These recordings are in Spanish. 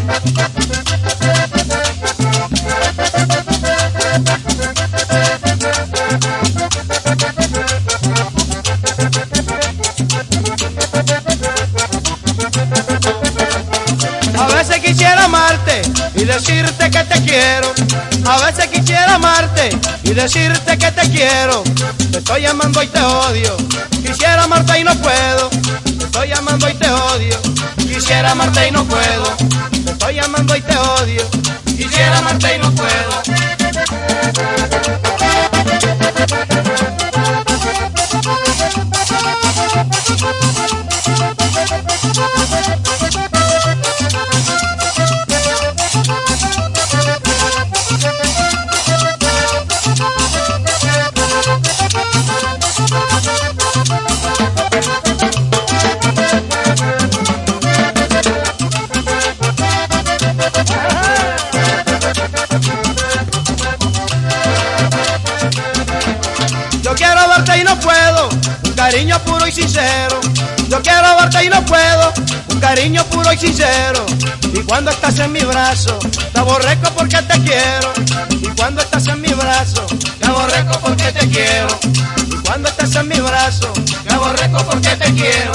A veces quisiera amarte y decirte que te quiero. A veces quisiera amarte y decirte que te quiero. Te estoy amando y te odio. Quisiera amarte y no puedo. Te estoy amando y te odio. Quisiera amarte y no puedo. Te estoy amando y te odio. Quisiera amarte y no puedo. Yo quiero verte y no puedo, un cariño puro y sincero. Yo quiero verte y no puedo, un cariño puro y sincero. Y cuando estás en mi brazo, te aborrezco porque te quiero. Y cuando estás en mi brazo, te aborrezco porque te quiero. Y cuando estás en mi brazo, te aborrezco porque te quiero.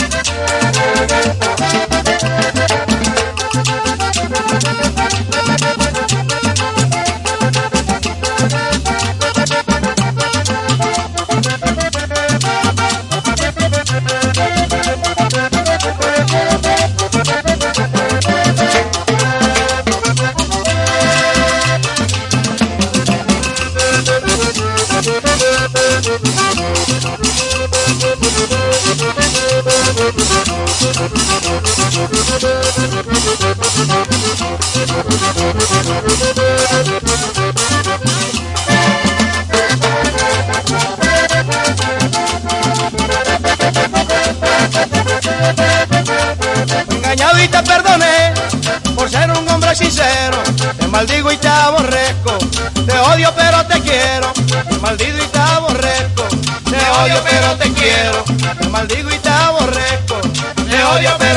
Engañado y te perdoné por ser un hombre sincero. Te maldigo y te aborrezco. Te odio pero te quiero. Te maldigo y te aborrezco. Te odio pero te quiero. Te maldigo y te aborrezco. Te odio pero